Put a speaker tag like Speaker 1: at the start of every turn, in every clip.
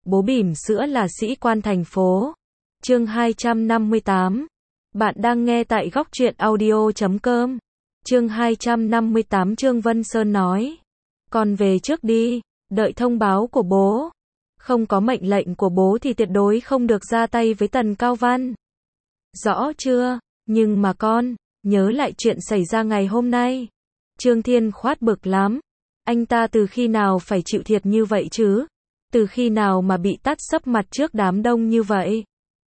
Speaker 1: Bố bỉm sữa là sĩ quan thành phố. Chương 258. Bạn đang nghe tại góc truyện audio.com. Chương 258 Trương Vân Sơn nói. Con về trước đi, đợi thông báo của bố. Không có mệnh lệnh của bố thì tuyệt đối không được ra tay với Tần Cao Văn. Rõ chưa? Nhưng mà con, nhớ lại chuyện xảy ra ngày hôm nay. Trương Thiên Khoát bực lắm. Anh ta từ khi nào phải chịu thiệt như vậy chứ? Từ khi nào mà bị tát sấp mặt trước đám đông như vậy?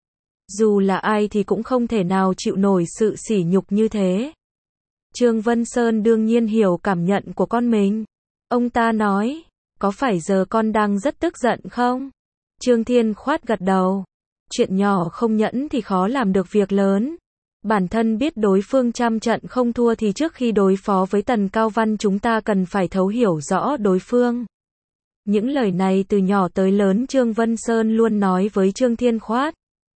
Speaker 1: Dù là ai thì cũng không thể nào chịu nổi sự sỉ nhục như thế. Trương Vân Sơn đương nhiên hiểu cảm nhận của con mình. Ông ta nói, có phải giờ con đang rất tức giận không? Trương Thiên Khoát gật đầu. Chuyện nhỏ không nhẫn thì khó làm được việc lớn. Bản thân biết đối phương trăm trận không thua thì trước khi đối phó với Tần Cao Văn chúng ta cần phải thấu hiểu rõ đối phương. Những lời này từ nhỏ tới lớn Trương Vân Sơn luôn nói với Trương Thiên Khoát.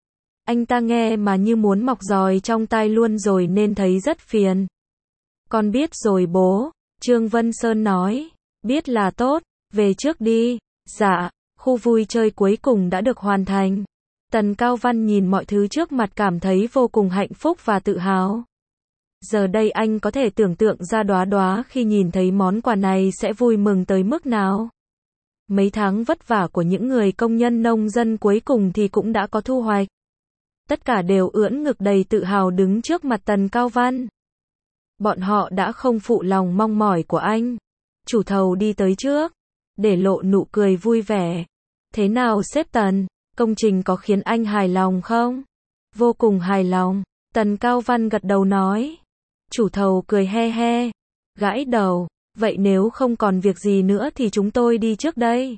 Speaker 1: Anh ta nghe mà như muốn mọc giòi trong tai luôn rồi nên thấy rất phiền. Con biết rồi bố, Trương Vân Sơn nói. Biết là tốt, về trước đi. Dạ, khu vui chơi cuối cùng đã được hoàn thành. Tần Cao Văn nhìn mọi thứ trước mặt cảm thấy vô cùng hạnh phúc và tự hào. Giờ đây anh có thể tưởng tượng ra Đóa Đóa khi nhìn thấy món quà này sẽ vui mừng tới mức nào. Mấy tháng vất vả của những người công nhân nông dân cuối cùng thì cũng đã có thu hoạch. Tất cả đều ưỡn ngực đầy tự hào đứng trước mặt Tần Cao Văn. Bọn họ đã không phụ lòng mong mỏi của anh. Chủ thầu đi tới trước, để lộ nụ cười vui vẻ. Thế nào sếp Tần, công trình có khiến anh hài lòng không? Vô cùng hài lòng, Tần Cao Văn gật đầu nói. Chủ thầu cười he he, gãi đầu, vậy nếu không còn việc gì nữa thì chúng tôi đi trước đây.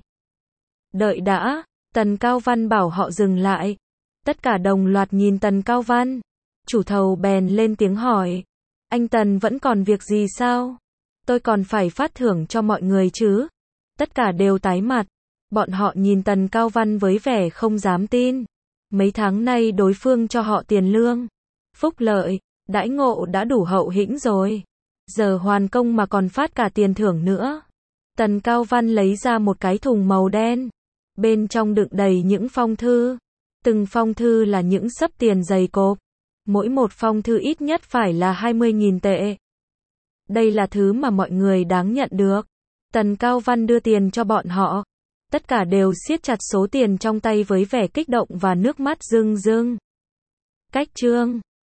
Speaker 1: Đợi đã, Tần Cao Văn bảo họ dừng lại. Tất cả đồng loạt nhìn Tần Cao Văn. Chủ thầu bèn lên tiếng hỏi. Anh Tần vẫn còn việc gì sao? Tôi còn phải phát thưởng cho mọi người chứ? Tất cả đều tái mặt. Bọn họ nhìn Tần Cao Văn với vẻ không dám tin. Mấy tháng nay đối phương cho họ tiền lương, phúc lợi, đãi ngộ đã đủ hậu hĩnh rồi. Giờ hoàn công mà còn phát cả tiền thưởng nữa. Tần Cao Văn lấy ra một cái thùng màu đen. Bên trong đựng đầy những phong thư. Từng phong thư là những xấp tiền dày cộp. Mỗi một phong thư ít nhất phải là 20.000 tệ. Đây là thứ mà mọi người đáng nhận được. Tần Cao Văn đưa tiền cho bọn họ. Tất cả đều siết chặt số tiền trong tay với vẻ kích động và nước mắt rưng rưng. Cách chương